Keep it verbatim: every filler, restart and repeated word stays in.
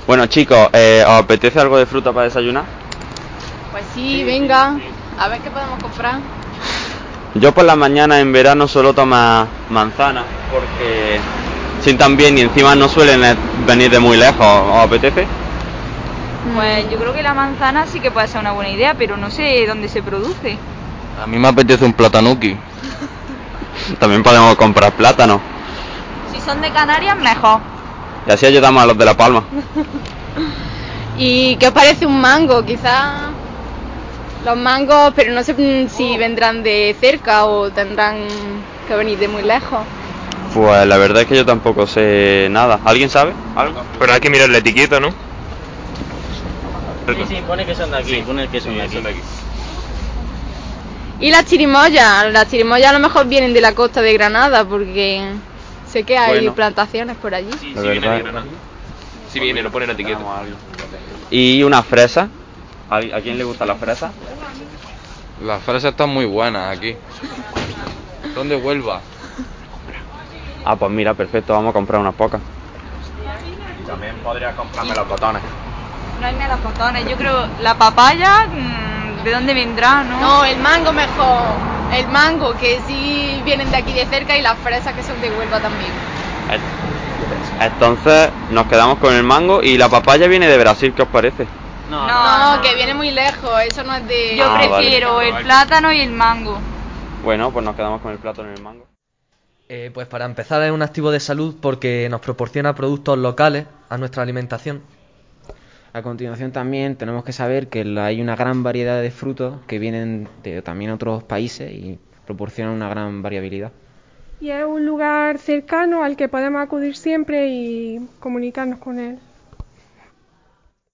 Bueno, chicos, eh, ¿os apetece algo de fruta para desayunar? Pues sí, sí venga, sí, sí. A ver qué podemos comprar. Yo por la mañana en verano suelo tomar manzana porque sientan bien y encima no suelen venir de muy lejos. ¿Os apetece? Pues yo creo que la manzana sí que puede ser una buena idea, pero no sé dónde se produce. A mí me apetece un platanuki. También podemos comprar plátano. Si son de Canarias, mejor. Y así ayudamos a los de La Palma. ¿Y qué os parece un mango? Quizás los mangos, pero no sé si vendrán de cerca o tendrán que venir de muy lejos. Pues la verdad es que yo tampoco sé nada. ¿Alguien sabe algo? Pero hay que mirar la etiqueta, ¿no? Sí, sí, pone que son de aquí, sí, pone que son, sí, de aquí. son de aquí. ¿Y las chirimoyas? Las chirimoyas a lo mejor vienen de la costa de Granada, porque sé que hay bueno. plantaciones por allí. Sí, la sí verdad. viene de Granada. Sí viene, lo pone en la etiqueta. ¿Y una fresa? ¿A quién le gusta la fresa? Las fresas están muy buenas aquí. Son de Huelva. Ah, pues mira, perfecto, vamos a comprar unas pocas. Y también podrías comprarme los botones. No hay melocotones, yo creo la papaya, ¿de dónde vendrá, no? No, el mango mejor. El mango, que sí vienen de aquí de cerca, y las fresas que son de Huelva también. Entonces nos quedamos con el mango y la papaya viene de Brasil, ¿qué os parece? No, no, no que viene muy lejos, eso no es de... Yo ah, prefiero vale. el plátano y el mango. Bueno, pues nos quedamos con el plátano y el mango. Eh, pues para empezar es un activo de salud porque nos proporciona productos locales a nuestra alimentación. A continuación también tenemos que saber que hay una gran variedad de frutos que vienen de también otros países y proporcionan una gran variabilidad. Y es un lugar cercano al que podemos acudir siempre y comunicarnos con él.